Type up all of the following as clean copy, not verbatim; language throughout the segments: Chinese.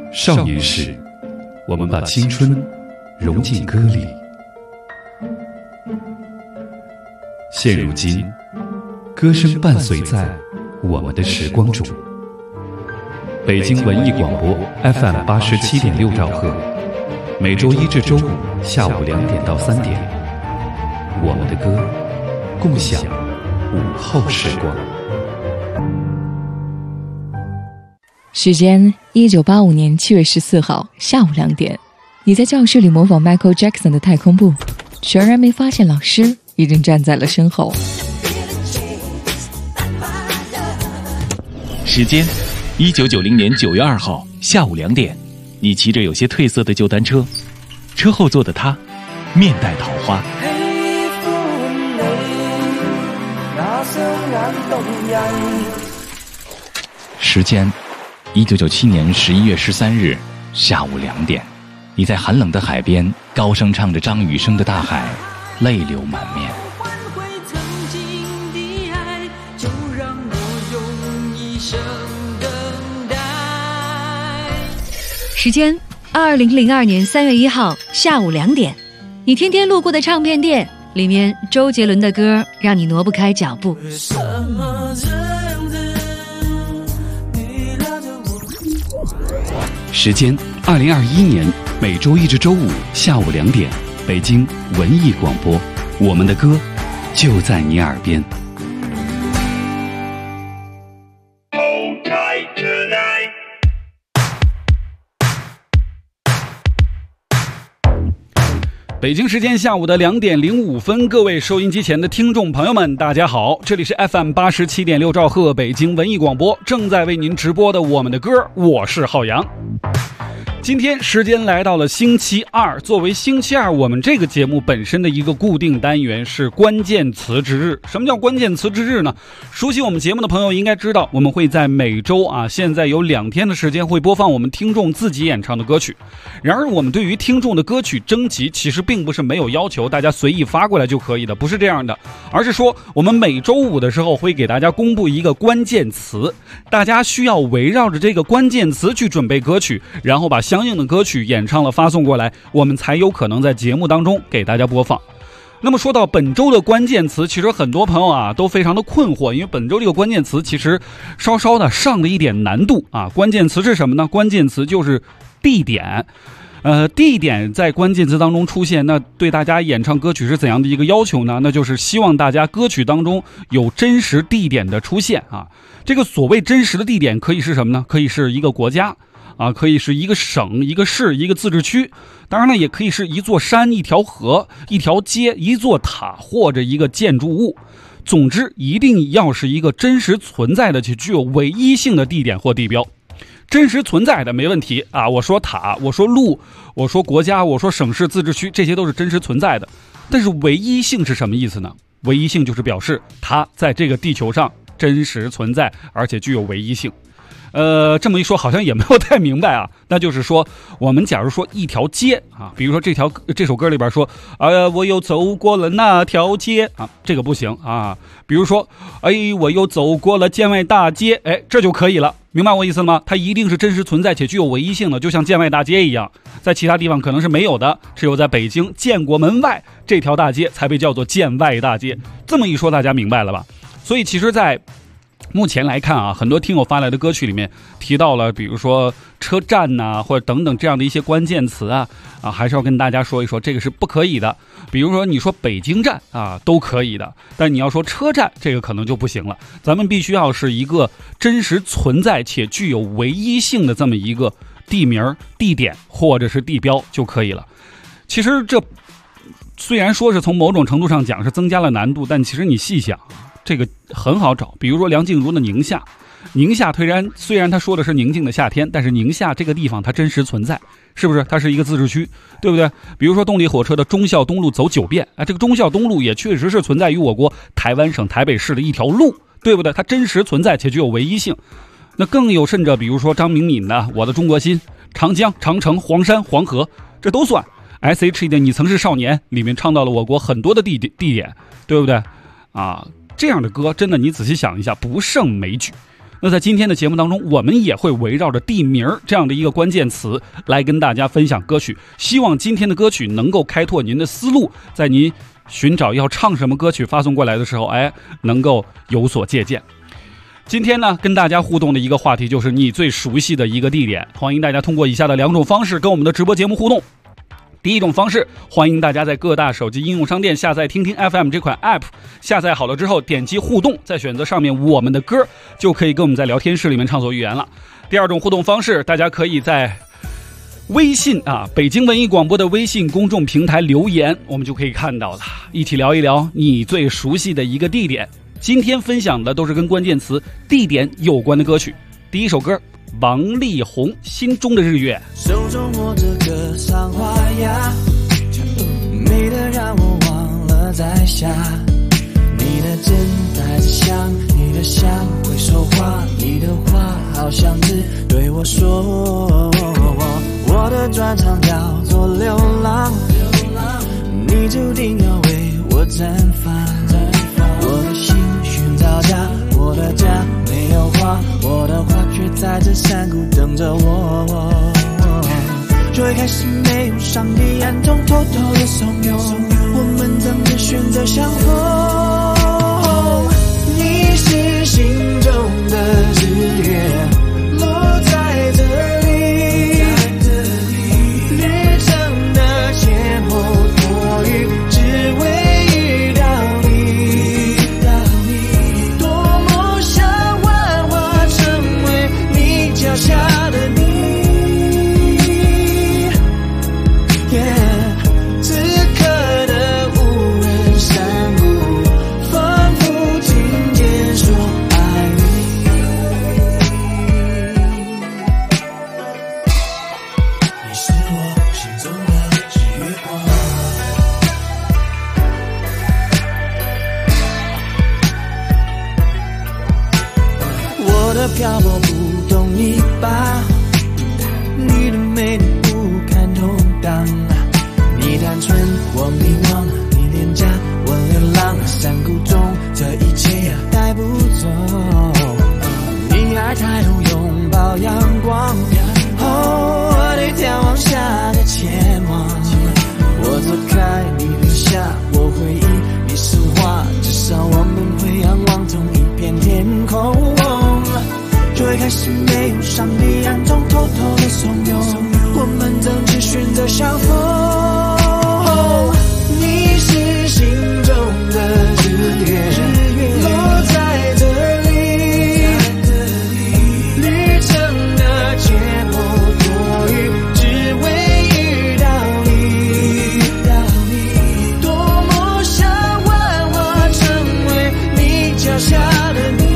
少年时，我们把青春融进歌里。现如今，歌声伴随在我们的时光中。北京文艺广播 FM 87.6兆赫，每周一至周五下午2点到3点，我们的歌，共享午后时光。 时间1985年7月14号下午2点，你在教室里模仿 Michael Jackson 的太空步，全然没发现老师已经站在了身后。 时间1990年9月2号下午2点，你骑着有些褪色的旧单车，车后座的他面带桃花。时间1997年11月13日下午2点，你在寒冷的海边高声唱着张雨生的《大海》，泪流满面。 时间2002年3月1号下午2点，你天天路过的唱片店，里面周杰伦的歌让你挪不开脚步。 时间2021年每周一至周五下午2点，北京文艺广播，我们的歌就在你耳边。北京时间下午的2点05分，各位收音机前的听众朋友们，大家好，这里是 FM 87.6兆赫北京文艺广播，正在为您直播的我们的歌，我是浩洋。今天时间来到了星期二，作为星期二我们这个节目本身的一个固定单元是关键词之日。什么叫关键词之日呢？熟悉我们节目的朋友应该知道，我们会在每周现在有2天的时间会播放我们听众自己演唱的歌曲。然而我们对于听众的歌曲征集其实并不是没有要求，大家随意发过来就可以的，不是这样的，而是说我们每周五的时候会给大家公布一个关键词，大家需要围绕着这个关键词去准备歌曲，然后把相应的歌曲演唱了发送过来，我们才有可能在节目当中给大家播放。那么说到本周的关键词，其实很多朋友都非常的困惑，因为本周这个关键词其实稍稍的上了一点难度关键词是什么呢？关键词就是地点。地点在关键词当中出现，那对大家演唱歌曲是怎样的一个要求呢？那就是希望大家歌曲当中有真实地点的出现这个所谓真实的地点可以是什么呢？可以是一个国家可以是一个省、一个市、一个自治区，当然呢，也可以是一座山、一条河、一条街、一座塔或者一个建筑物。总之，一定要是一个真实存在的且具有唯一性的地点或地标。真实存在的没问题我说塔，我说路，我说国家，我说省市自治区，这些都是真实存在的。但是唯一性是什么意思呢？唯一性就是表示它在这个地球上真实存在，而且具有唯一性。这么一说好像也没有太明白那就是说，我们假如说一条街比如说这首歌里边说我又走过了那条街这个不行比如说我又走过了建外大街，这就可以了。明白我意思了吗？它一定是真实存在且具有唯一性的，就像建外大街一样，在其他地方可能是没有的，只有在北京建国门外这条大街才被叫做建外大街。这么一说大家明白了吧？所以其实在目前来看很多听友发来的歌曲里面提到了比如说车站或者等等这样的一些关键词还是要跟大家说一说，这个是不可以的。比如说你说北京站都可以的，但你要说车站，这个可能就不行了。咱们必须要是一个真实存在且具有唯一性的这么一个地名、地点或者是地标就可以了。其实这虽然说是从某种程度上讲是增加了难度，但其实你细想这个很好找。比如说梁静茹的宁夏，虽然他说的是宁静的夏天，但是宁夏这个地方它真实存在，是不是？它是一个自治区，对不对？比如说动力火车的忠孝东路走9遍这个忠孝东路也确实是存在于我国台湾省台北市的一条路，对不对？它真实存在且具有唯一性。那更有甚者，比如说张明敏的我的中国心，长江、长城、黄山、黄河，这都算。S.H.E 的你曾是少年里面唱到了我国很多的地点，对不对这样的歌真的你仔细想一下不胜枚举。 那在今天的节目当中，我们也会围绕着地名这样的一个关键词来跟大家分享歌曲，希望今天的歌曲能够开拓您的思路，在您寻找要唱什么歌曲发送过来的时候，能够有所借鉴。今天呢，跟大家互动的一个话题就是你最熟悉的一个地点，欢迎大家通过以下的2种方式跟我们的直播节目互动。第一种方式，欢迎大家在各大手机应用商店下载听听 FM 这款 App， 下载好了之后点击互动，再选择上面我们的歌，就可以跟我们在聊天室里面畅所欲言了。第二种互动方式，大家可以在微信北京文艺广播的微信公众平台留言，我们就可以看到了，一起聊一聊你最熟悉的一个地点。今天分享的都是跟关键词地点有关的歌曲。第一首歌，王力宏《心中的日月》。 手中握着个桑花呀，美得让我忘了在下。你的真带着香，你的香会说话，你的话好像只对我说。我的专长叫做流浪，你注定要为我绽放。我的心寻找家，我的家没有花，我的花却在这山谷等着我。最开始没有上帝暗中偷偷的怂恿，我们怎么选择相逢？你是心中的日月，落在这里，旅程的前后多余，只为遇到你。多么想幻化成为你脚下的你。漂泊不懂你吧，你的美丽不堪同当，你单纯我迷惘，你廉价我流浪，山谷中这一切带不走。你爱抬头拥抱阳光，我得眺望下的前往。我走开你留下我回忆，你是花，至少我们会仰望同一片天空。最开始没有上帝暗中偷偷的怂恿，我们怎只选择相逢？你是心中的日月，落在这里，旅程的前后多余，只为遇到你。多么想幻化成为你脚下的你。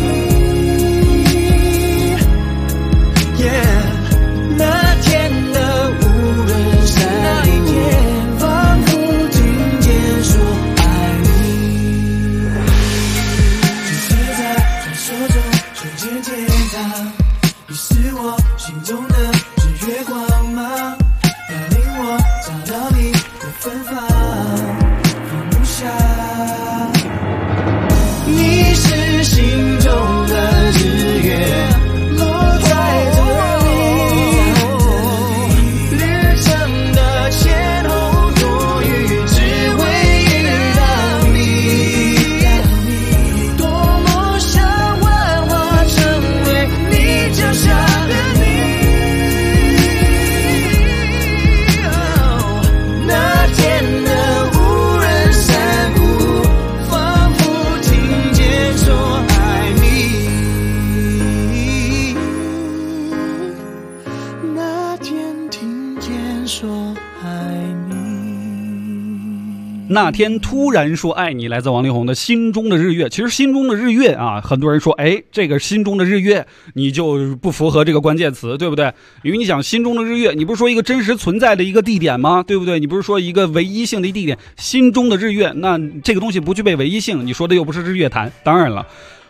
那天突然说爱你，来自王力宏的心中的日月。其实心中的日月很多人说这个心中的日月你就不符合这个关键词，对不对？因为你想心中的日月，你不是说一个真实存在的一个地点吗？对不对？你不是说一个唯一性的地点，心中的日月，那这个东西不具备唯一性，你说的又不是日月潭。当然了，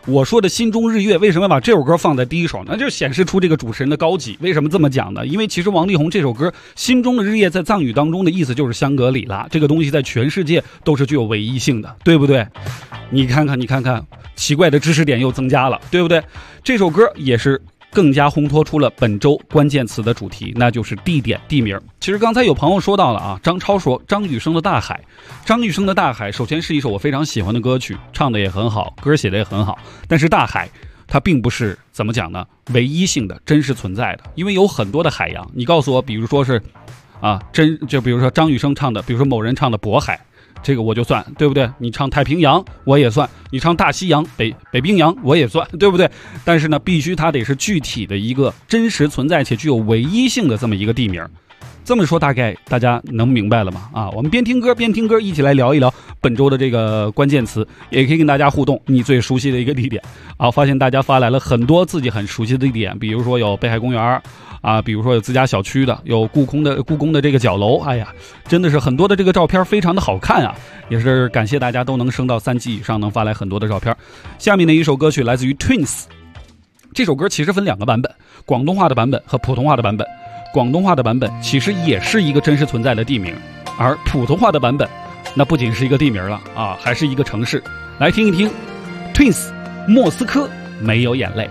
我说的心中日月为什么把这首歌放在第一首？那就显示出这个主持人的高级。为什么这么讲呢？因为其实王力宏这首歌心中的日月在藏语当中的意思就是香格里拉，这个东西在全世界都是具有唯一性的，对不对？你看看奇怪的知识点又增加了，对不对？这首歌也是更加烘托出了本周关键词的主题，那就是地点地名。其实刚才有朋友说到了啊，张超说张雨生的大海。张雨生的大海首先是一首我非常喜欢的歌曲，唱的也很好，歌写的也很好，但是大海它并不是怎么讲呢，唯一性的真实存在的，因为有很多的海洋。你告诉我比如说是就比如说张雨生唱的，比如说某人唱的渤海，这个我就算，对不对？你唱太平洋我也算，你唱大西洋北冰洋我也算，对不对？但是呢，必须它得是具体的一个真实存在且具有唯一性的这么一个地名。这么说大概大家能明白了吗？我们边听歌一起来聊一聊本周的这个关键词，也可以跟大家互动你最熟悉的一个地点。发现大家发来了很多自己很熟悉的地点，比如说有北海公园比如说有自家小区的，有故宫的这个角楼。哎呀，真的是很多的这个照片非常的好看啊！也是感谢大家都能升到3级以上，能发来很多的照片。下面的一首歌曲来自于 Twins， 这首歌其实分2个版本，广东话的版本和普通话的版本。广东话的版本其实也是一个真实存在的地名，而普通话的版本那不仅是一个地名了还是一个城市。来听一听 Twins 莫斯科没有眼泪。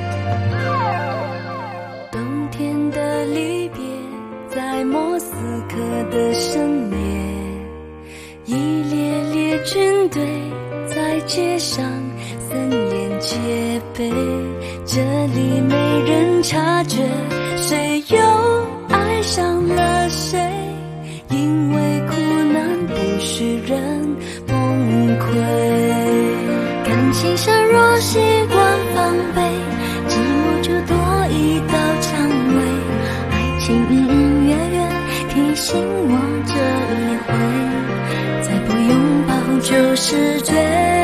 冬天的离别在莫斯科的深夜，一列列军队在街上森严戒备，这里没人察觉谁又爱上了谁，因为苦难不许人崩溃，感情上若习惯防备，寂寞就多一道蔷薇，爱情隐隐约约提醒我这一回，再不拥抱就是罪。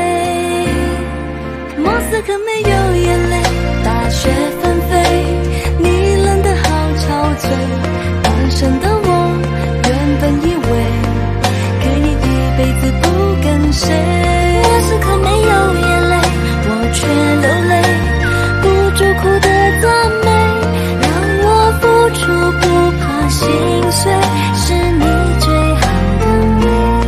莫斯科没有眼泪，大雪纷飞，你冷得好憔悴，单身的我原本以为可以一辈子不跟谁，莫斯科没有眼泪，我却流泪，不住苦的赞美，让我付出不怕心碎，是你最好的美。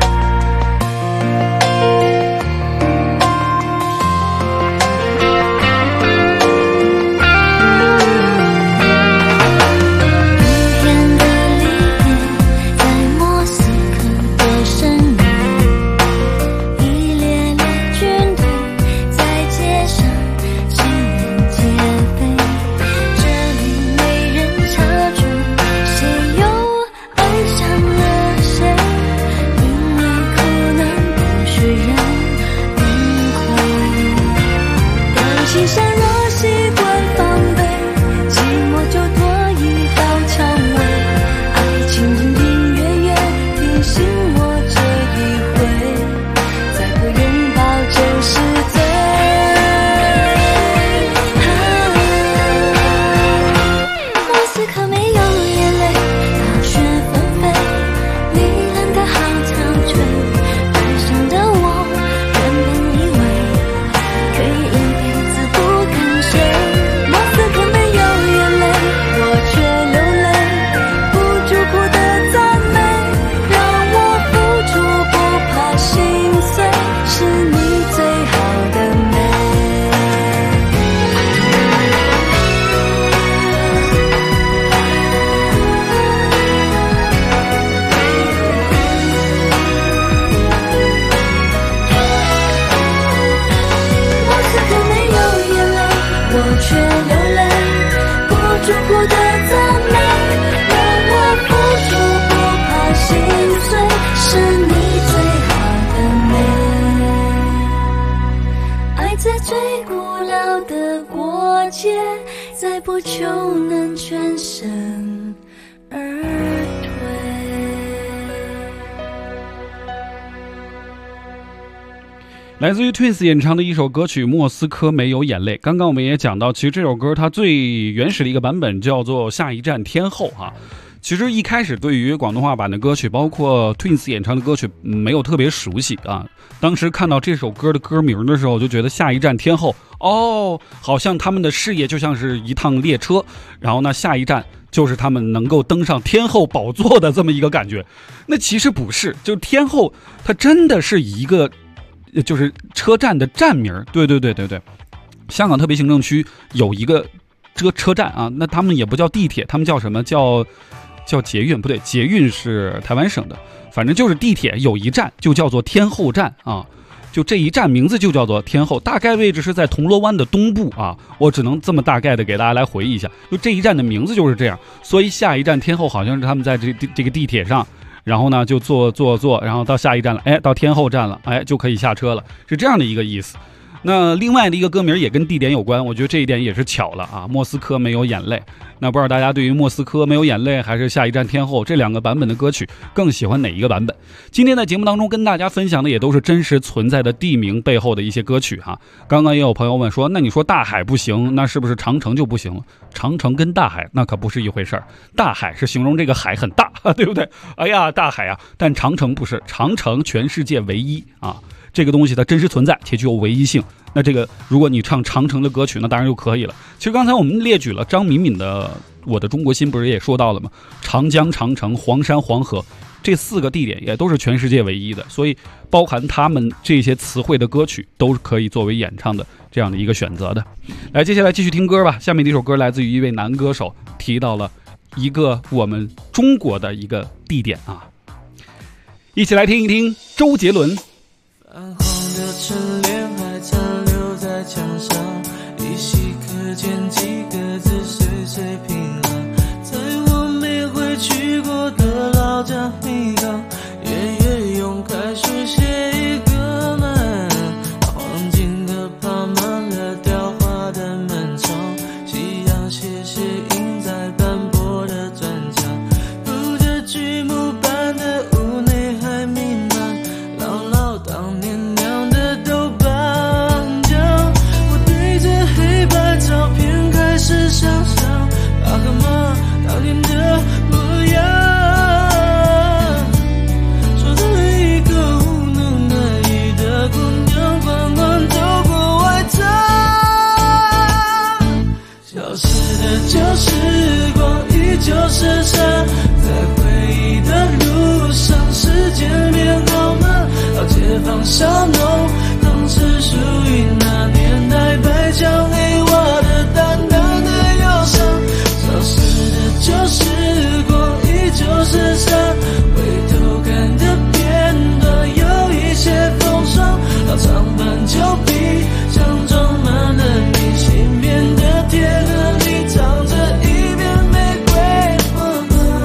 再不求能全身而来自于 Twins 演唱的一首歌曲《莫斯科没有眼泪》。刚刚我们也讲到，其实这首歌它最原始的一个版本叫做《下一站天后》 其实一开始对于广东话版的歌曲，包括 Twins 演唱的歌曲，没有特别熟悉啊。当时看到这首歌的歌名的时候，就觉得下一站天后哦，好像他们的事业就像是一趟列车，然后呢，下一站就是他们能够登上天后宝座的这么一个感觉。那其实不是，就天后它真的是一个就是车站的站名。对，香港特别行政区有一个车站啊，那他们也不叫地铁，他们叫什么？叫捷运，不对，捷运是台湾省的，反正就是地铁有一站就叫做天后站啊，就这一站名字就叫做天后，大概位置是在铜锣湾的东部啊，我只能这么大概的给大家来回忆一下，就这一站的名字就是这样，所以下一站天后好像是他们在这个地铁上，然后呢就坐，然后到下一站了，哎，到天后站了，哎，就可以下车了，是这样的一个意思。那另外的一个歌名也跟地点有关，我觉得这一点也是巧了啊。莫斯科没有眼泪，那不知道大家对于莫斯科没有眼泪还是下一站天后这两个版本的歌曲更喜欢哪一个版本？今天在节目当中跟大家分享的也都是真实存在的地名背后的一些歌曲哈。刚刚也有朋友问说，那你说大海不行，那是不是长城就不行了？长城跟大海那可不是一回事儿，大海是形容这个海很大，对不对？哎呀，大海啊，但长城不是，长城全世界唯一啊。这个东西它真实存在且具有唯一性，那这个如果你唱长城的歌曲那当然就可以了。其实刚才我们列举了张敏敏的我的中国心，不是也说到了吗？长江、长城、黄山、黄河这4个地点也都是全世界唯一的，所以包含他们这些词汇的歌曲都是可以作为演唱的这样的一个选择的。来，接下来继续听歌吧。下面这首歌来自于一位男歌手，提到了一个我们中国的一个地点啊，一起来听一听周杰伦。 泛黄的春联还残留在墙上，依稀可见几个字岁岁平安。在我没回去过的老家米港，夜夜用开水写一个门，黄金的爬满了雕花的门窗，夕阳斜斜映在斑驳的砖墙，铺着剧目般的屋内还弥漫姥姥当年酿的豆瓣酱。我对着黑白照片开始想象爸和妈当年的模样，说着一个无能难依的姑娘缓缓走过外滩。消失的旧时光依旧是山，在回忆的路上时间变好慢，老街坊小农当时属于那年代白墙黑瓦的淡淡的忧伤。消失的旧时光依旧是山，回头看的片段有一些风霜，老长板旧皮箱装满了你新编的铁盒里藏着一片玫瑰花。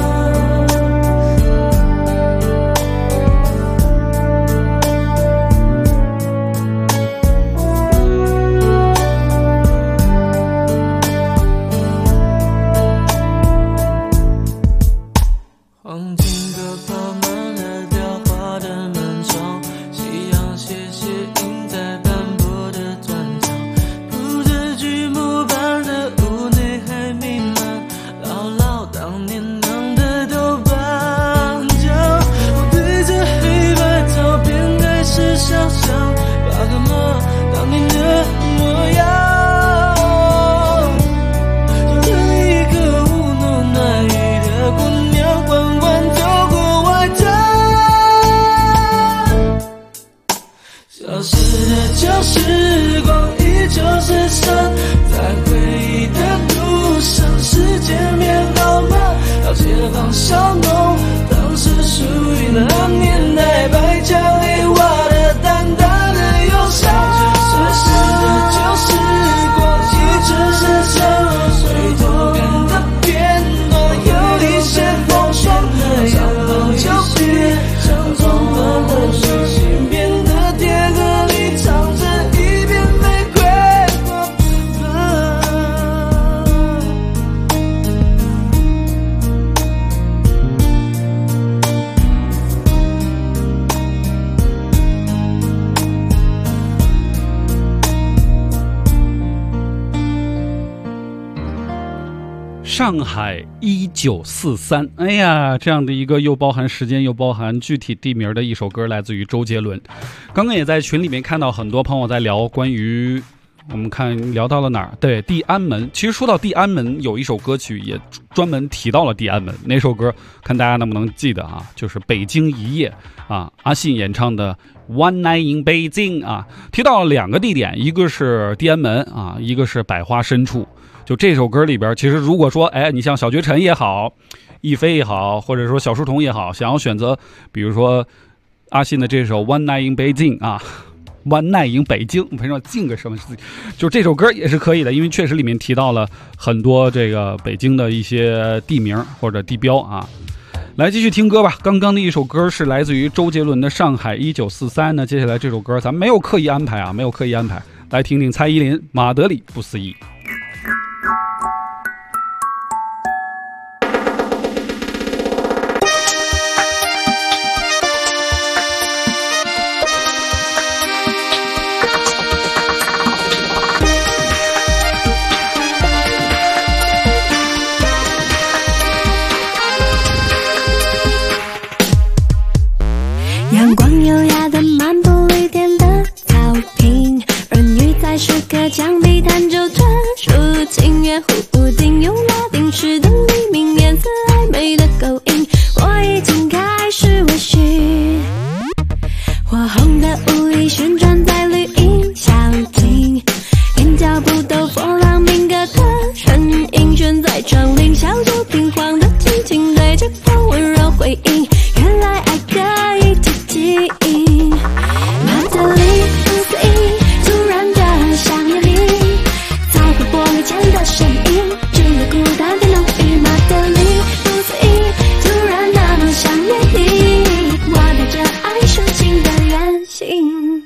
黄金阁爬满了雕花的门窗，夕阳斜斜映在斑驳的砖墙，铺着剧目般的屋内还弥漫姥姥当年酿的豆瓣酱。我对着黑白照片开始想象爸和妈当年的模样，就像一个无能难依的姑娘缓缓走过外滩。消失的旧时光依旧是山，在回忆的路上时间变好慢，老街坊小农当时属于那年代白墙黑瓦的淡淡的忧伤。消失的旧时光依旧是山，回头看的片段有一些风霜，长袍旧皮箱装满了你新编的铁盒里藏着一片玫瑰花瓣。 上海1943，哎呀，这样的一个又包含时间又包含具体地名的一首歌，来自于周杰伦。刚刚也在群里面看到很多朋友在聊关于，我们看聊到了哪儿？对，地安门。其实说到地安门，有一首歌曲也专门提到了地安门。那首歌看大家能不能记得啊？就是《北京一夜》啊，阿信演唱的《One Night in Beijing》啊，提到了2个地点，一个是地安门啊，一个是百花深处。就这首歌里边，其实如果说，哎，你像小绝尘也好，亦菲也好，或者说小书童也好，想要选择，比如说阿信的这首《One Night in Beijing》啊。One Night in 北京，为什么进个什么？就这首歌也是可以的，因为确实里面提到了很多这个北京的一些地名或者地标啊。来继续听歌吧，刚刚的一首歌是来自于周杰伦的《上海1943》呢。接下来这首歌咱们没有刻意安排啊，没有刻意安排，来听听蔡依林《马德里不思议》。 阳光优雅的漫步绿点的草坪，儿女在石刻墙壁弹奏专属情乐，屋顶用拉丁诗的黎明，颜色暧昧的勾引，我已经开始微醺。火红的舞衣旋转在绿荫小径，眼角不抖波浪鸣歌的身影悬在窗棂，小酒瓶晃的轻轻对着风温柔回应，原来爱可以记忆，马德里不思议，突然的想念你，在乎玻璃前的身影，只有孤单的浓郁。马德里不思议，突然那么想念你，我带着爱抒情的远行。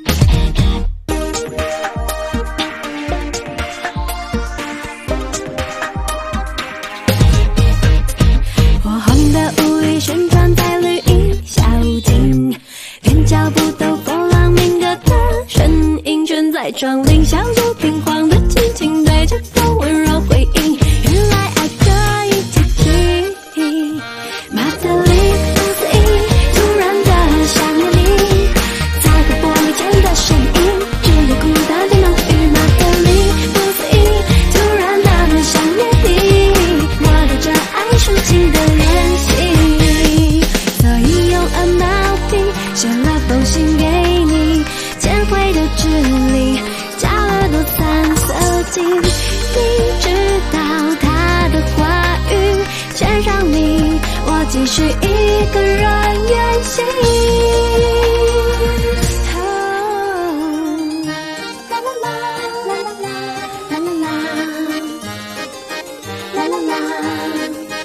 火红的舞衣旋转在绿荫小径，连脚步都波浪鸣歌的身影悬在窗棂，小酒瓶晃的轻轻对着风温柔回应，原来爱可以记忆。马德里不思议，突然的想念你，在乎玻璃前的身影，只有孤单的浓郁。马德里不思议，突然那么想念你，我带着爱抒情的远行，所以用MLP写了封信给你，捡回的纸里加了多三色金，你知道他的话语先让你我继续一个人远行。啦啦啦啦啦啦啦啦啦啦啦。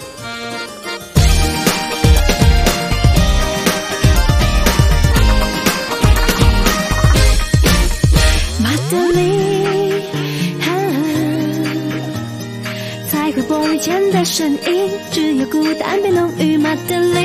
马德里，在乎玻璃前的身影，只有孤单变浓郁。马德里，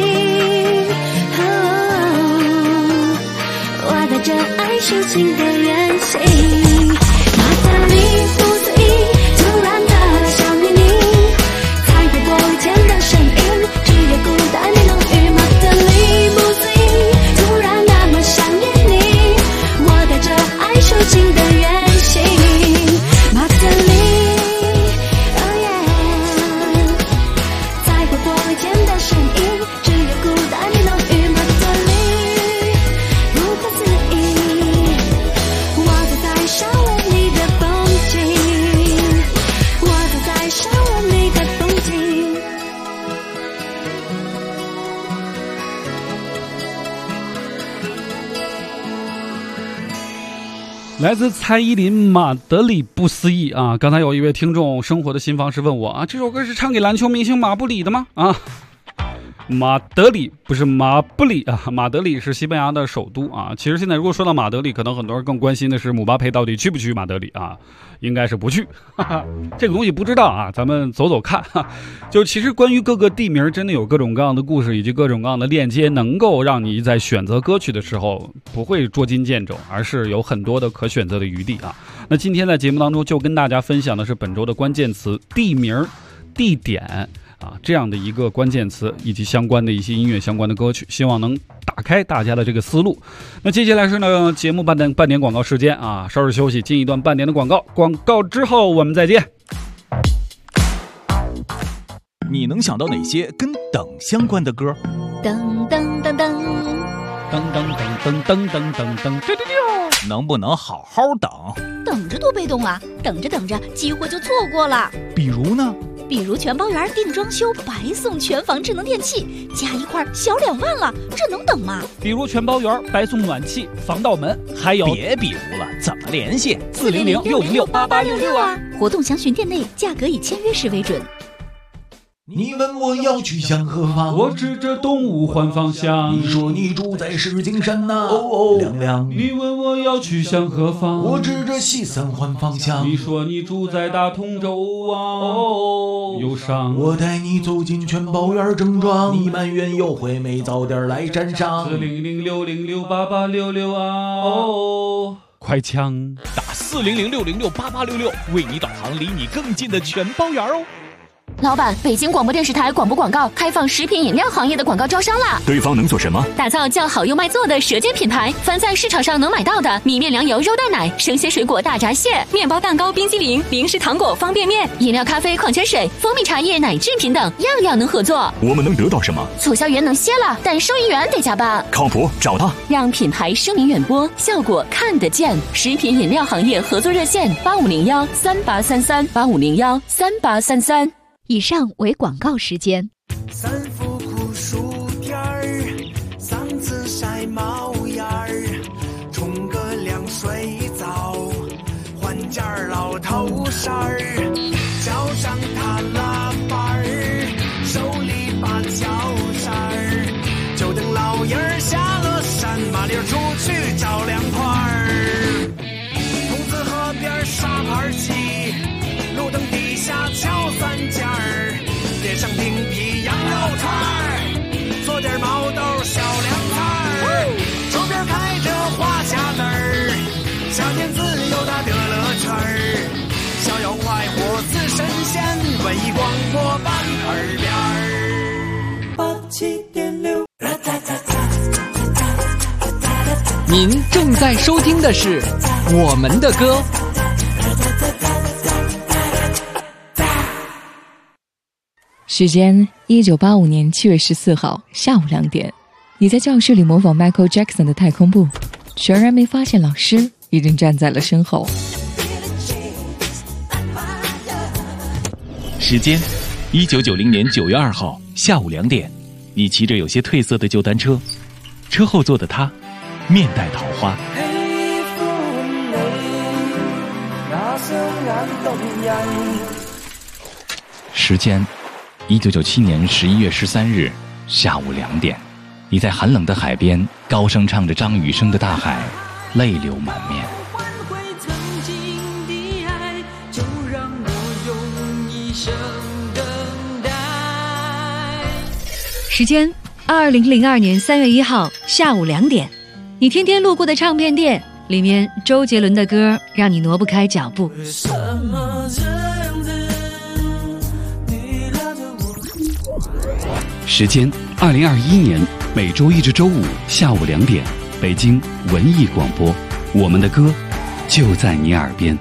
我带着爱抒情的远行。马德里不思议，突然的想念你，在乎玻璃前的身影，只有孤单变浓郁。马德里不思议，突然那么想念你，我带着爱抒情的远行。马德里，哦耶，在乎玻璃前的身影，只有孤单的浓郁。马德里，不可思议，我走在烧了你的风景，我走在烧了你的风景。 来自蔡依林马德里不思议啊！刚才有一位听众生活的新方式问我啊，这首歌是唱给篮球明星马布里的吗？啊，马德里不是马布里啊，马德里是西班牙的首都啊。其实现在如果说到马德里，可能很多人更关心的是姆巴佩到底去不去马德里啊？应该是不去，哈哈，这个东西不知道啊，咱们走走看。就其实关于各个地名，真的有各种各样的故事以及各种各样的链接，能够让你在选择歌曲的时候不会捉襟见肘，而是有很多的可选择的余地啊。那今天在节目当中就跟大家分享的是本周的关键词地名。 地点这样的一个关键词，以及相关的一些音乐相关的歌曲，希望能打开大家的这个思路。那接下来是呢节目半点广告时间啊，稍事休息，进一段半点的广告，广告之后我们再见。 你能想到哪些跟等相关的歌？ 噔噔噔噔噔噔噔噔噔噔噔噔， 能不能好好等？ 等着多被动啊，等着等着机会就错过了。 比如呢？ 比如全包园定装修白送全房智能电器，加一块小2万了，这能等吗？ 比如全包园白送暖气、防盗门，还有别比如了，怎么联系 ？400-606-8866啊！活动详询店内，价格以签约时为准。 你问我要去向何方， 我指着东吴换方向。 你说你住在石景山呐，亮亮。 你问我要去向何方， 我指着西三换方向。 你说你住在大同州啊，忧伤。 我带你走进全包园正装，你埋怨优惠没早点来沾上。 400-606-8866啊，快枪打400-606-8866，为你导航离你更近的全包园哦。 老板，北京广播电视台广播广告开放食品饮料行业的广告招商啦！ 对方能做什么？ 打造叫好又卖座的舌尖品牌，凡在市场上能买到的米面粮油肉蛋奶、生鲜水果大闸蟹、面包蛋糕、冰激凌、零食糖果、方便面、饮料咖啡、矿泉水、蜂蜜茶叶、奶制品等，样样能合作。 我们能得到什么？ 促销员能歇了，但收银员得加班。 靠谱，找他， 让品牌声名远播，效果看得见。食品饮料行业合作热线：8501-3833，8501-3833。 以上为广告时间。 三伏酷暑天儿，嗓子晒冒烟儿，冲个凉水澡，换件老头衫儿，脚上踏拉板儿，手里把脚扇儿，就等老爷儿下了山，麻溜出去找凉快儿。筒子河边沙盘棋，路灯底下敲三尖儿，点上冰皮羊肉串儿，做点毛豆小凉菜儿，周边开着花匣子儿，夏天自由它的乐趣儿，逍遥快活似神仙，文艺广播伴耳边儿。87.6， 您正在收听的是我们的歌。 时间1985年7月14号下午2点，你在教室里模仿 Michael Jackson 的太空步，全然没发现老师已经站在了身后。 时间1990年9月2号下午2点，你骑着有些褪色的旧单车，车后座的他面带桃花。时间1997年11月13日下午2点，你在寒冷的海边高声唱着张雨生的《大海》，泪流满面。 时间2002年3月1号下午2点，你天天路过的唱片店，里面周杰伦的歌让你挪不开脚步。 时间2021年每周一至周五下午2点，北京文艺广播，我们的歌就在你耳边。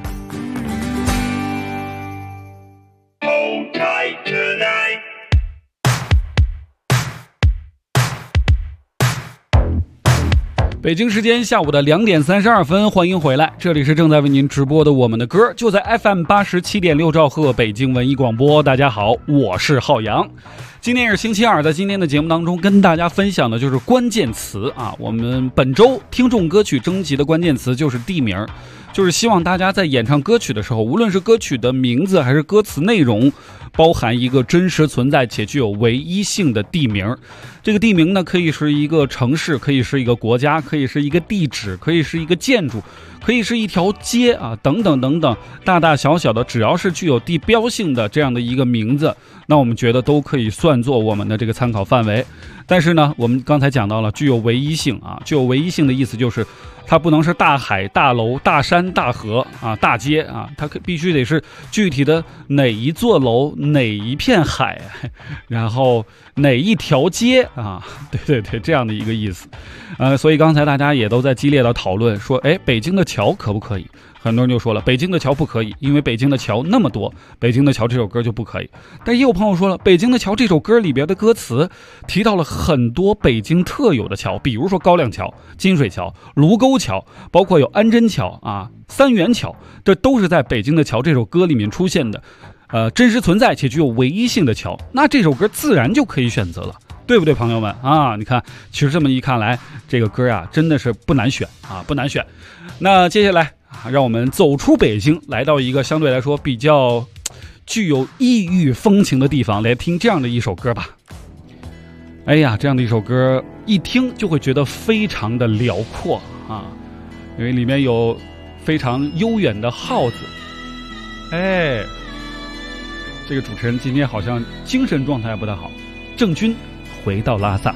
北京时间下午的2点32分，欢迎回来，这里是正在为您直播的我们的歌，就在 FM 87.6兆赫北京文艺广播。大家好，我是浩洋。今天是星期二，在今天的节目当中跟大家分享的就是关键词啊。我们本周听众歌曲征集的关键词就是地名，就是希望大家在演唱歌曲的时候，无论是歌曲的名字还是歌词内容，包含一个真实存在且具有唯一性的地名。这个地名呢，可以是一个城市，可以是一个国家，可以是一个地址，可以是一个建筑，可以是一条街啊，等等等等，大大小小的，只要是具有地标性的这样的一个名字，那我们觉得都可以算作我们的这个参考范围。但是呢，我们刚才讲到了具有唯一性啊，具有唯一性的意思就是它不能是大海、大楼、大山、 山大河啊、大街啊，它必须得是具体的哪一座楼、哪一片海，然后哪一条街啊，对，这样的一个意思。所以刚才大家也都在激烈的讨论说，北京的桥可不可以？很多人就说了，北京的桥不可以，因为北京的桥那么多，北京的桥这首歌就不可以。但也有朋友说了，北京的桥这首歌里边的歌词提到了很多北京特有的桥，比如说高亮桥、金水桥、卢沟桥，包括有安贞桥啊、三元桥，这都是在北京的桥这首歌里面出现的，真实存在且具有唯一性的桥。那这首歌自然就可以选择了，对不对，朋友们啊？你看，其实这么一看来，这个歌啊，真的是不难选啊，不难选。那接下来让我们走出北京，来到一个相对来说比较具有异域风情的地方，来听这样的一首歌吧。哎呀，这样的一首歌一听就会觉得非常的辽阔啊，因为里面有非常悠远的号子。这个主持人今天好像精神状态不太好。郑钧回到拉萨。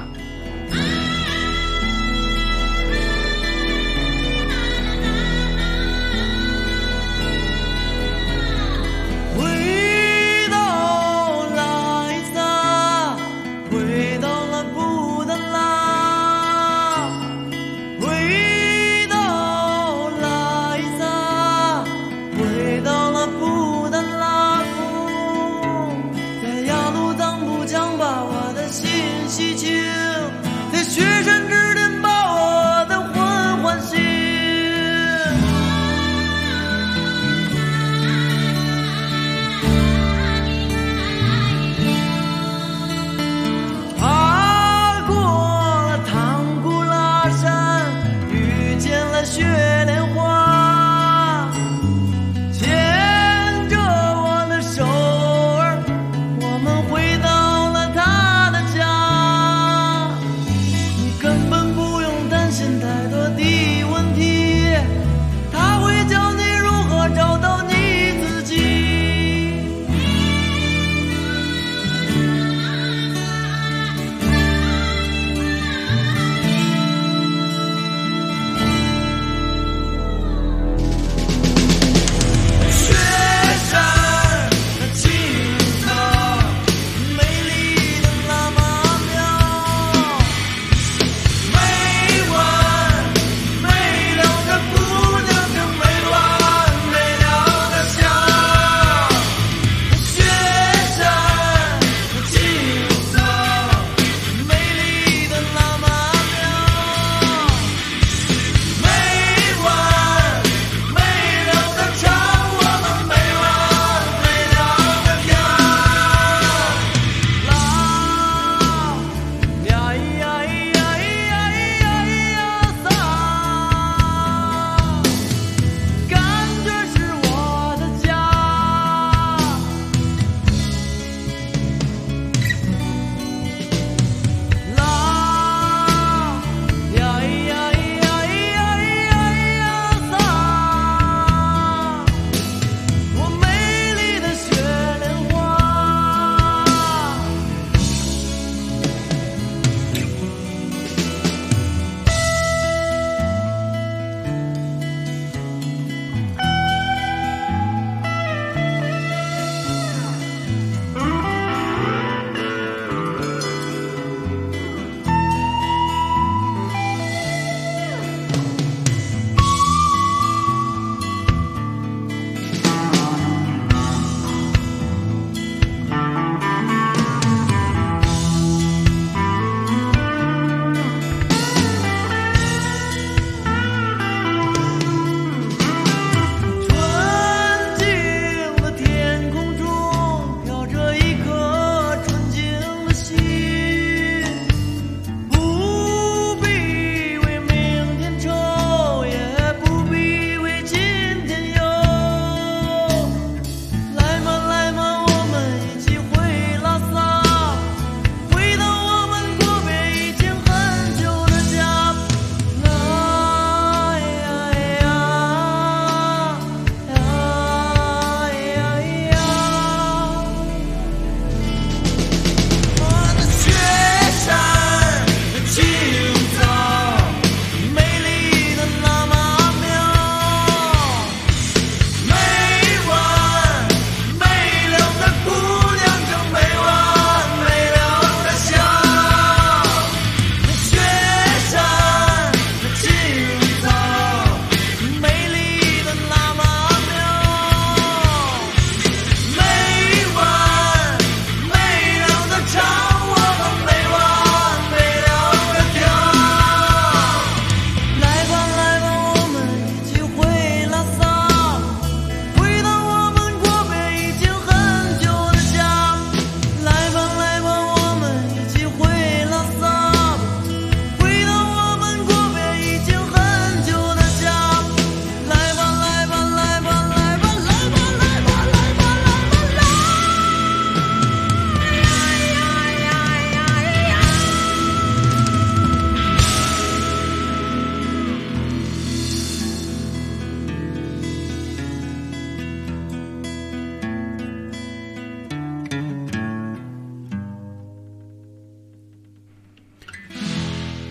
把我的心洗去。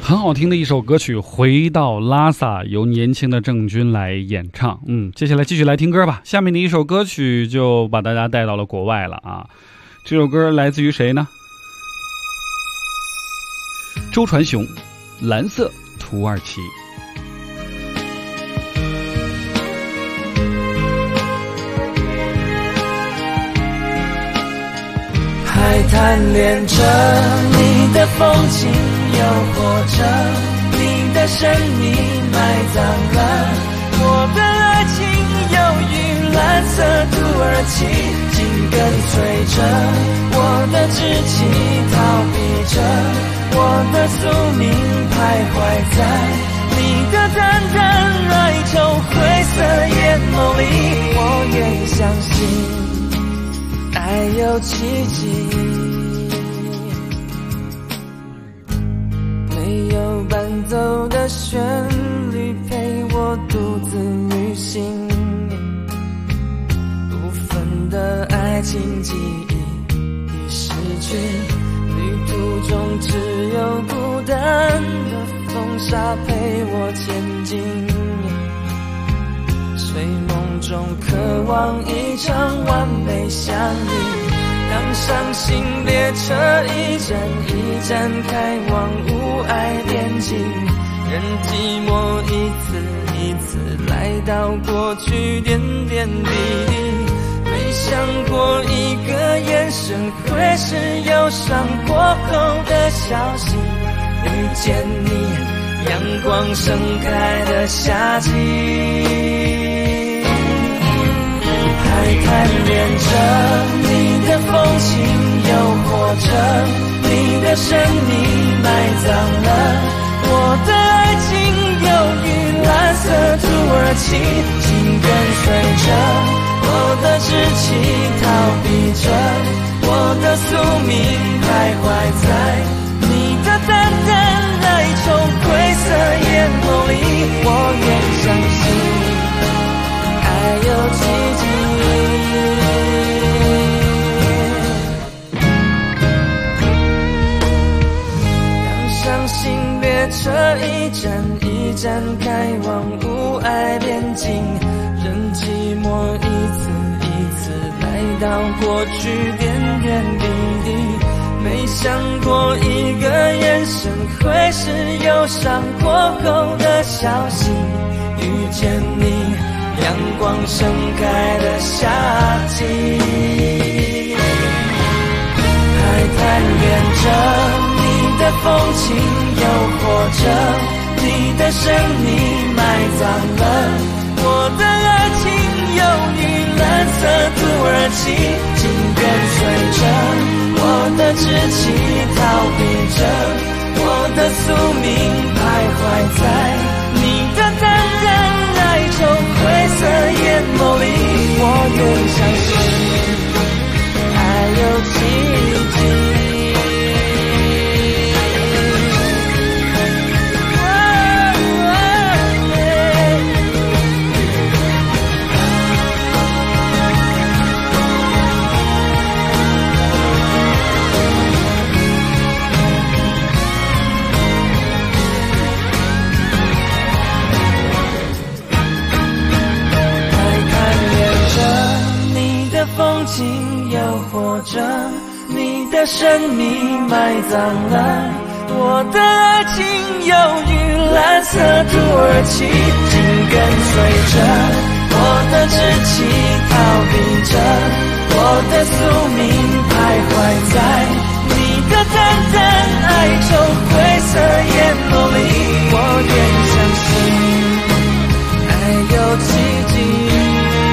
很好听的一首歌曲《回到拉萨》，由年轻的郑钧来演唱。接下来继续来听歌吧。下面的一首歌曲就把大家带到了国外了啊。这首歌来自于谁呢？周传雄，《蓝色土耳其》。 还贪恋着你的风情，诱惑着你的神秘，埋葬了我的爱情，忧郁蓝色土耳其，紧跟随着我的志气，逃避着我的宿命，徘徊在你的淡淡哀愁灰色眼眸里，我愿意相信爱有奇迹，没有伴奏的旋律陪我独自旅行，部分的爱情记忆已失去，旅途中只有孤单的风沙陪我前进，睡梦中渴望一场完美相遇，当伤心列车一站一站开往无爱边境，任寂寞一次一次来到过去点点滴滴，没想过一个眼神会是忧伤过后的消息，遇见你阳光盛开的夏季，还贪恋着你的风情，诱惑着你的神秘，埋葬了我的爱情，忧郁蓝色土耳其，紧跟随着我的志气，逃避着我的宿命，徘徊在你的淡淡哀愁灰色眼眸里，我愿相信爱有奇迹。当伤心列车一站一站开往无爱边境，任寂寞一次一次来到过去点点滴滴，没想过一个眼神会是忧伤过后的消息，遇见你阳光盛开的夏季，还贪恋着你的风情，诱惑着你的神秘，埋葬了我的爱情，忧郁蓝色土耳其，紧跟随着我的志气，逃避着我的宿命，徘徊在你的淡淡哀愁灰色眼眸里，我愿相信爱有奇迹。风情诱惑着你的神秘，埋葬了我的爱情，忧郁蓝色土耳其，紧跟随着我的志气，逃避着我的宿命，徘徊在你的淡淡哀愁灰色眼眸里，我愿相信爱有奇迹。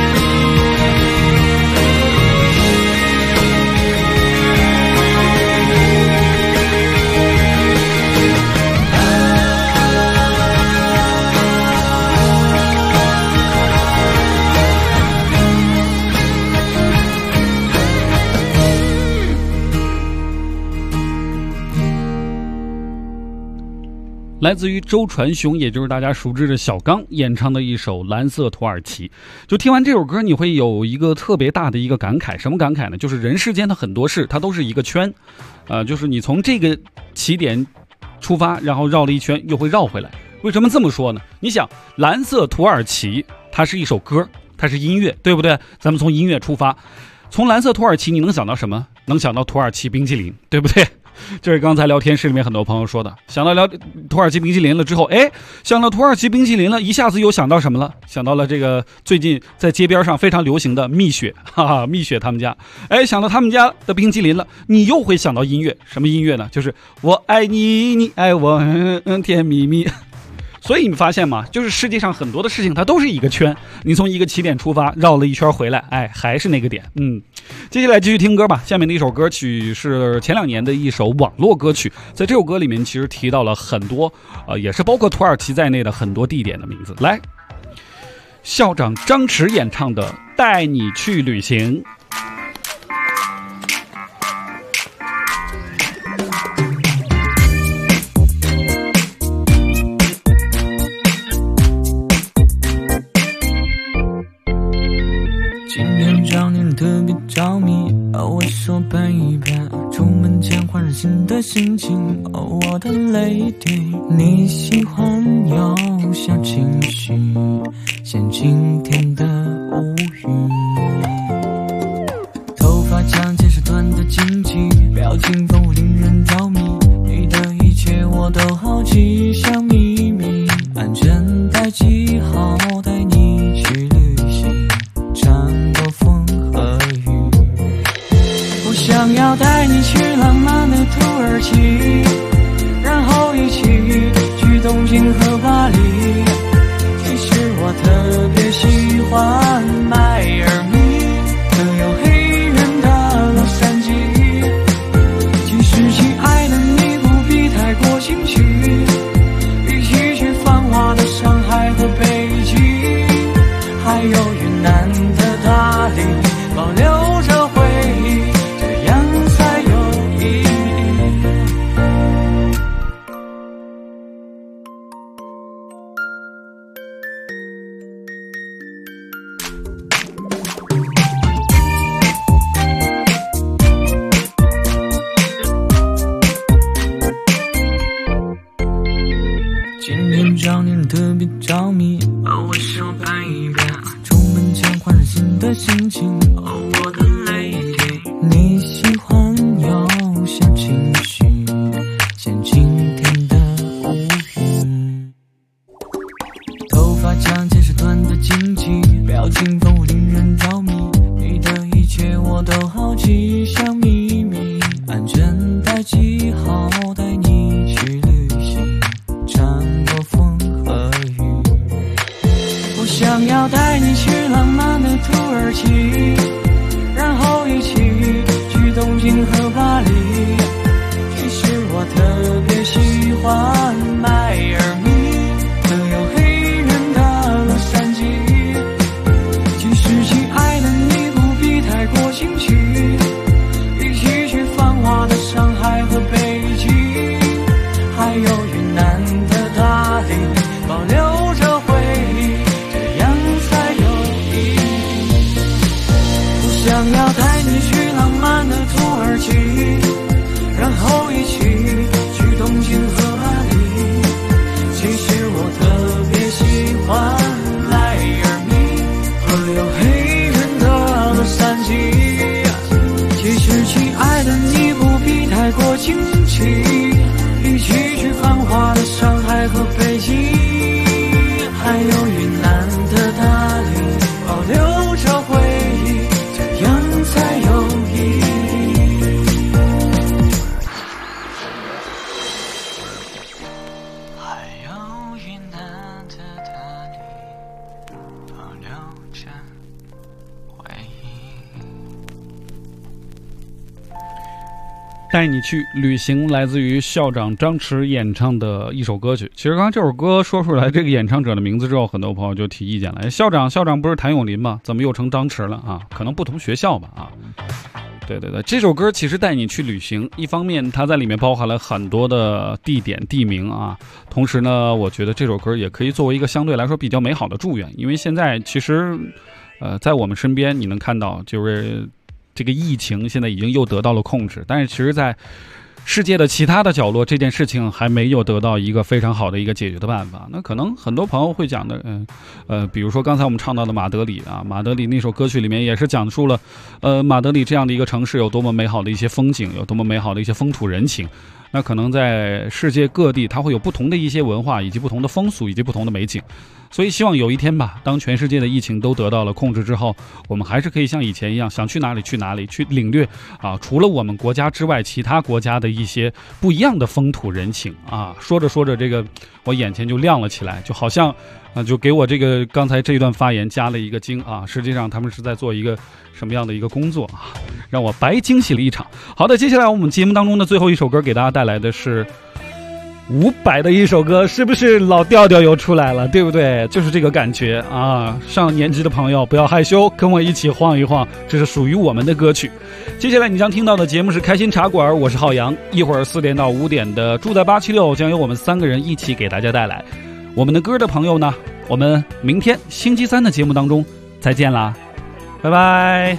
来自于周传雄，也就是大家熟知的小刚演唱的一首《蓝色土耳其》。就听完这首歌，你会有一个特别大的一个感慨，什么感慨呢？就是人世间的很多事，它都是一个圈，就是你从这个起点出发，然后绕了一圈又会绕回来。为什么这么说呢？你想，蓝色土耳其它是一首歌，它是音乐，对不对？咱们从音乐出发，从蓝色土耳其你能想到什么？能想到土耳其冰淇淋，对不对？这是刚才聊天室里面很多朋友说的，想到土耳其冰淇淋了之后，想到土耳其冰淇淋了，一下子又想到什么了？想到了这个最近在街边上非常流行的蜜雪，蜜雪他们家，想到他们家的冰淇淋了，你又会想到音乐，什么音乐呢？就是我爱你，你爱我，甜蜜蜜。所以你发现吗？就是世界上很多的事情它都是一个圈，你从一个起点出发，绕了一圈回来，还是那个点。接下来继续听歌吧。下面的一首歌曲是前2年的一首网络歌曲，在这首歌里面其实提到了很多也是包括土耳其在内的很多地点的名字。来，校长张弛演唱的《带你去旅行》。 特别着迷，我说搬一搬，出门前换上新的心情。我的 lady， 你喜欢有小情绪，像今天的无语。头发长见识短的惊奇，表情丰富令人着迷。你的一切我都好奇，像秘密，安全带系好，带你去旅行，穿过风和雨。我想要带你去浪漫的土耳其，然后一起去东京和巴黎。其实我特别喜欢迈阿密，更有黑人的洛杉矶。其实亲爱的你不必太过心虚，一起去繁华的上海和北京，还有云南的大理，保留着回忆，这样才有意义。今天找你特别着迷，我说搬一搬，出门前换上新的心情。我的 lady， 你喜欢有小情绪，像今天的无语。头发长见识短的惊奇，表情丰富令人着迷。你的一切我都好奇，像秘密，安全带系好，带你去旅行，穿过风和雨。我想要带你去浪漫的土耳其，然后一起去东京和巴黎。其实我特别喜欢迈阿密，更有黑人的洛杉矶。其实亲爱的你不必太过心虚，一起去繁华的上海和北京，还有云南的大理，保留着回忆，这样才有意义。我想要带你去浪漫的土耳其，然后一起去东京和巴黎。其实我特别喜欢迈阿密和有黑人的洛杉矶。其实亲爱的你不必太过惊奇，一起去繁华的上海和北京，还有云南的大理，保留着回忆，这样才有意义。还有云南的大理，保留着回忆。 带你去旅行来自于校长张弛演唱的一首歌曲。其实刚刚这首歌说出来这个演唱者的名字之后，很多朋友就提意见了，校长不是谭咏麟吗？怎么又成张弛了啊？可能不同学校吧啊。对，这首歌其实带你去旅行，一方面它在里面包含了很多的地点地名啊，同时呢我觉得这首歌也可以作为一个相对来说比较美好的祝愿。因为现在其实在我们身边你能看到，就是这个疫情现在已经又得到了控制，但是其实在世界的其他的角落，这件事情还没有得到一个非常好的一个解决的办法。那可能很多朋友会讲的，比如说刚才我们唱到的马德里啊，马德里那首歌曲里面也是讲述了，马德里这样的一个城市有多么美好的一些风景，有多么美好的一些风土人情。那可能在世界各地，它会有不同的一些文化，以及不同的风俗，以及不同的美景。所以希望有一天吧，当全世界的疫情都得到了控制之后，我们还是可以像以前一样，想去哪里去哪里，去领略啊，除了我们国家之外，其他国家的一些不一样的风土人情啊。说着说着，这个我眼前就亮了起来，就好像就给我这个刚才这一段发言加了一个惊啊。实际上他们是在做一个什么样的一个工作啊，让我白惊喜了一场。好的，接下来我们节目当中的最后一首歌给大家带来的是伍佰的一首歌，是不是老调调又出来了，对不对？就是这个感觉啊！上了年纪的朋友不要害羞，跟我一起晃一晃，这是属于我们的歌曲。接下来你将听到的节目是开心茶馆，我是浩洋。一会儿4点到5点的住在876将由我们3个人一起给大家带来我们的歌的朋友呢，我们明天星期3的节目当中再见啦，拜拜。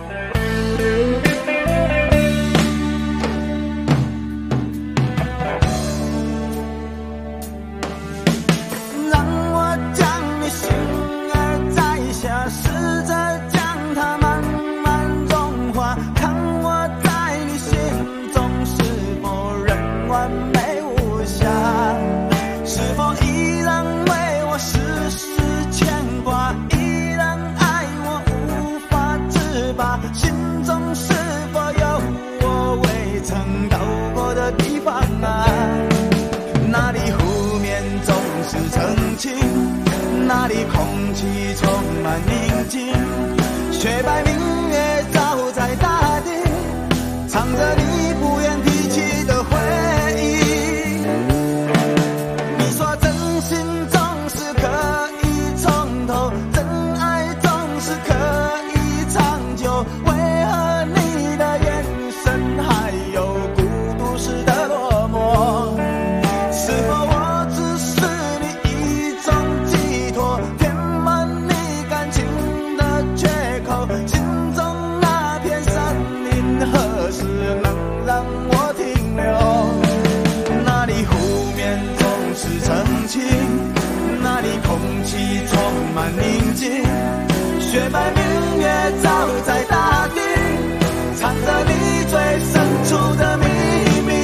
那里空气充满宁静，雪白明月照在大地，唱着你不愿提起的回忆。你说真心总是可以从头，真爱总是可以长久，为何你的眼神还有孤独时的落寞？是否我只是你一种寄托，填满你感情的缺口？心中那片森林何时能让我停留？那里湖面总是澄清，那里空气充满宁静，雪白明月照在大地，藏着你最深处的秘密。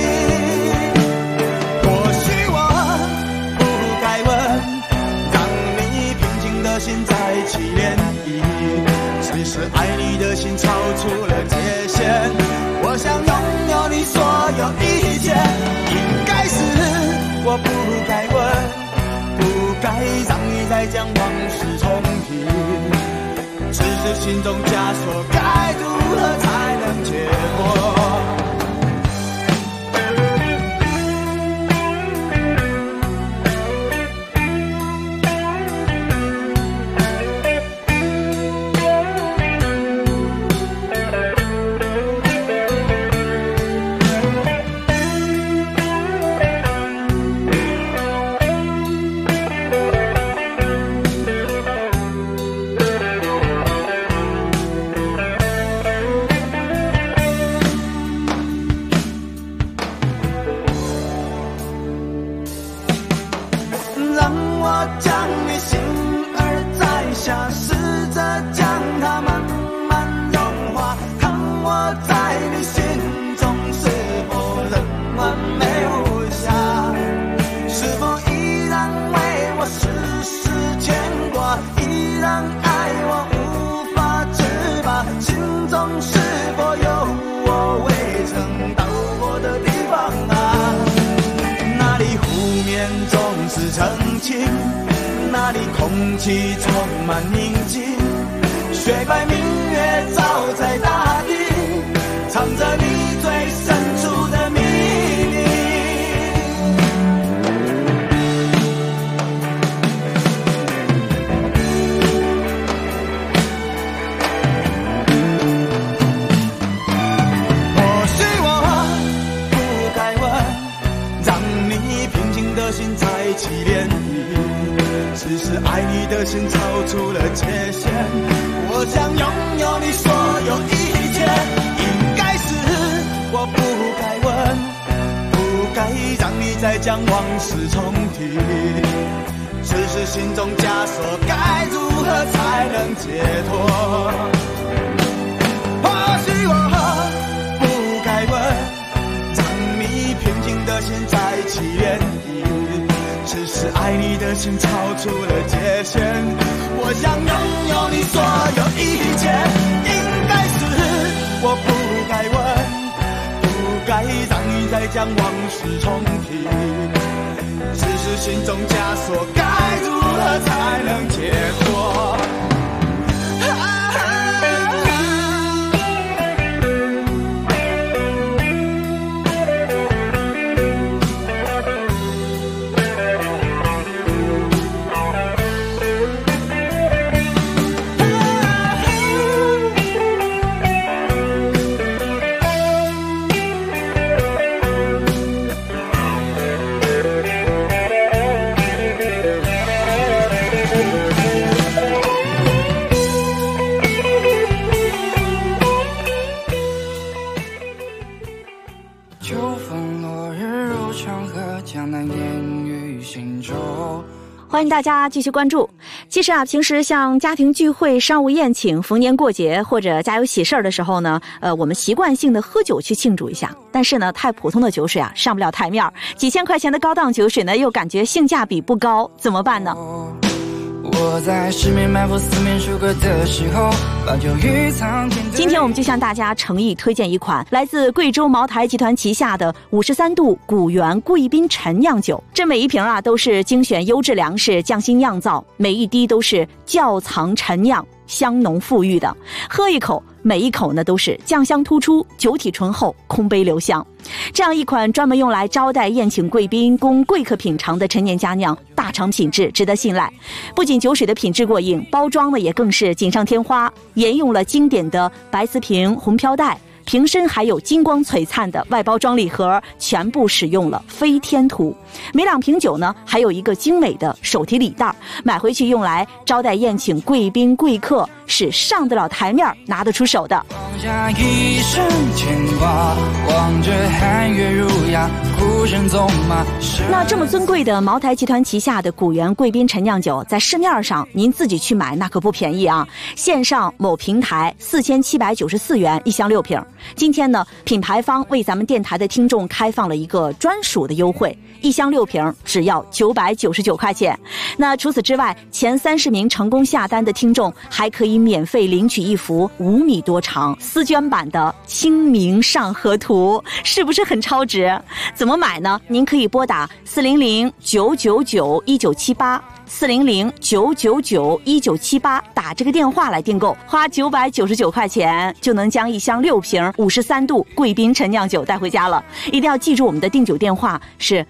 或许我不该问，让你平静的心再起涟漪，只是爱你的心超出了界限。我想拥有你所有一切，应该是我不该问，不该让你再将往事重提，只是心中枷锁该如何才能解脱？那里空气充满宁静，雪白明月照在大地，藏着你最深处的秘密。或许我不该问，让你平静的心再起涟漪，只是爱你的心超出了界限。我想拥有你所有一切，应该是我不该问， 再将往事重提。只是心中枷锁，该如何才能解脱？或许我不该问，让你平静的心再起涟漪。只是爱你的心超出了界限，我想拥有你所有一切。应该是我不该问，不该让你再将往事重提。只是心中枷锁，该如何才能解脱？ 欢迎大家继续关注。其实啊，平时像家庭聚会、商务宴请、逢年过节或者家有喜事儿的时候呢，我们习惯性的喝酒去庆祝一下。但是呢，太普通的酒水啊，上不了台面，几千块钱的高档酒水呢，又感觉性价比不高，怎么办呢？ 我在十面埋伏四面楚歌的时候，把酒与苍天。 今天我们就向大家诚意推荐一款来自贵州茅台集团旗下的53度古原贵宾陈酿酒。这每一瓶啊都是精选优质粮食匠心酿造，每一滴都是窖藏陈酿，香浓馥郁的。喝一口，每一口呢都是酱香突出，酒体醇厚，空杯留香。这样一款专门用来招待宴请贵宾、供贵客品尝的陈年佳酿，大厂品质，值得信赖。不仅酒水的品质过硬，包装呢也更是锦上添花，沿用了经典的白瓷瓶、红飘带。瓶身还有金光璀璨的外包装礼盒，全部使用了飞天图。每2瓶酒呢，还有一个精美的手提礼袋，买回去用来招待宴请贵宾贵客，是上得了台面、拿得出手的。 放下一生牵挂，望着寒月如牙，孤身纵马。 那这么尊贵的茅台集团旗下的古原贵宾陈酿酒，在市面上您自己去买那可不便宜啊！线上某平台4794元一箱6瓶。今天呢，品牌方为咱们电台的听众开放了一个专属的优惠，一箱6瓶只要999块钱。那除此之外，前30名成功下单的听众还可以免费领取一幅5米多长丝绢版的《清明上河图》，是不是很超值？怎么买呢？您可以拨打400-999-1978，400-999-1978，打这个电话来订购，花999块钱就能将一箱6瓶53度贵宾陈酿酒带回家了。一定要记住我们的订酒电话是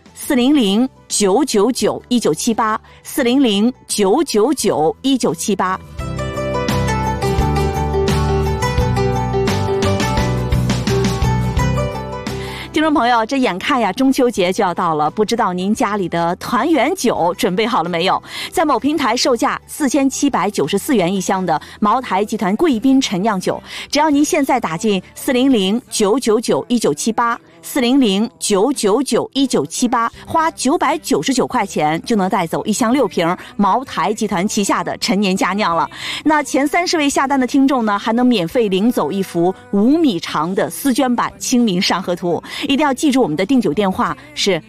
400-999-1978，400-999-1978。听众朋友，这眼看呀中秋节就要到了，不知道您家里的团圆酒准备好了没有？在某平台售价4794元一箱的茅台集团贵宾陈酿酒，只要您现在打进400-999-1978，400-999-1978，花999块钱就能带走一箱6瓶茅台集团旗下的陈年佳酿了。那前30位下单的听众呢，还能免费领走一幅5米长的丝绢版《清明上河图》。一定要记住我们的订酒电话是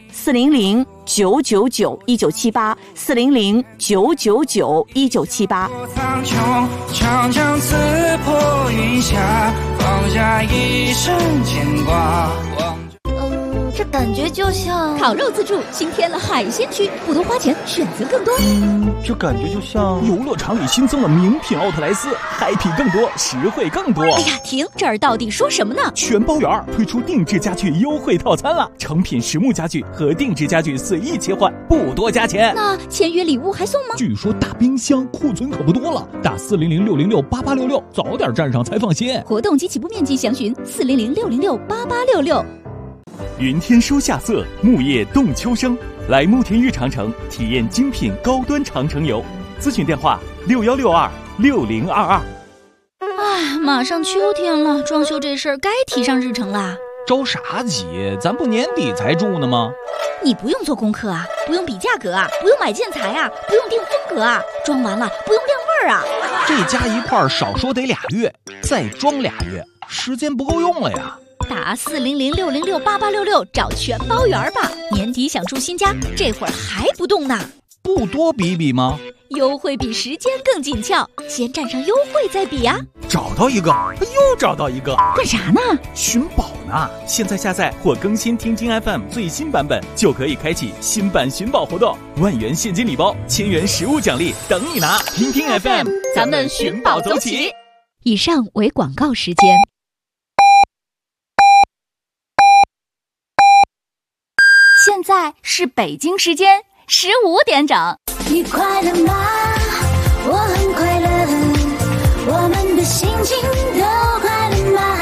400-999-1978，400-999-1978。 苍穹长江刺破云霞，放下一生牵挂。 这感觉就像烤肉自助新添了海鲜区，不多花钱，选择更多。 这感觉就像游乐场里新增了名品奥特莱斯，嗨皮更多，实惠更多。 哎呀，停！这儿到底说什么呢？ 全包圆推出定制家具优惠套餐了，成品实木家具和定制家具随意切换，不多加钱。 那签约礼物还送吗？ 据说大冰箱库存可不多了，打400-606-8866，早点站上才放心。 活动及起步面积详询400-606-8866。 云天收夏色，木叶动秋声。来慕田峪长城体验精品高端长城游，咨询电话6162-6022。 马上秋天了，装修这事儿该提上日程啦。 着啥急？咱不年底才住呢吗？ 你不用做功课啊，不用比价格啊，不用买建材啊，不用定风格啊，装完了不用晾味儿啊。 这加一块少说得2月，再装2月，时间不够用了呀。 打400-606-8866找全包圆吧，年底想住新家，这会儿还不动呢？ 不多比比吗？ 优惠比时间更紧俏，先占上优惠再比啊！ 找到一个，又找到一个， 干啥呢？ 寻宝呢！ 现在下载或更新听听 FM 最新版本，就可以开启新版寻宝活动，1万元现金礼包，1000元实物奖励等你拿！听听 FM， 咱们寻宝走起！ 以上为广告时间。 现在是北京时间15点整。 你快乐吗？我很快乐，我们的心情都快乐吗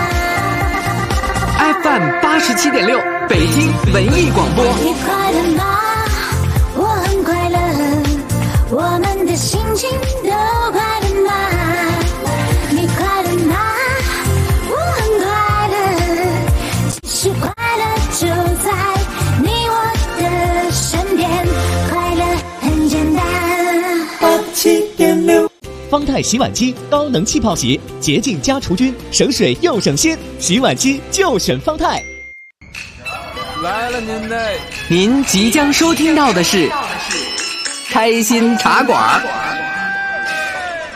？FM 87.6，北京文艺广播。 你快乐吗？我很快乐，我们的心情都快乐吗？你快乐吗？我很快乐，其实快乐就在你我的身边，快乐很简单。 87.6， 方太洗碗机高能气泡洗，洁净加除菌，省水又省心，洗碗机就选方太。 来了您即将收听到的是开心茶馆。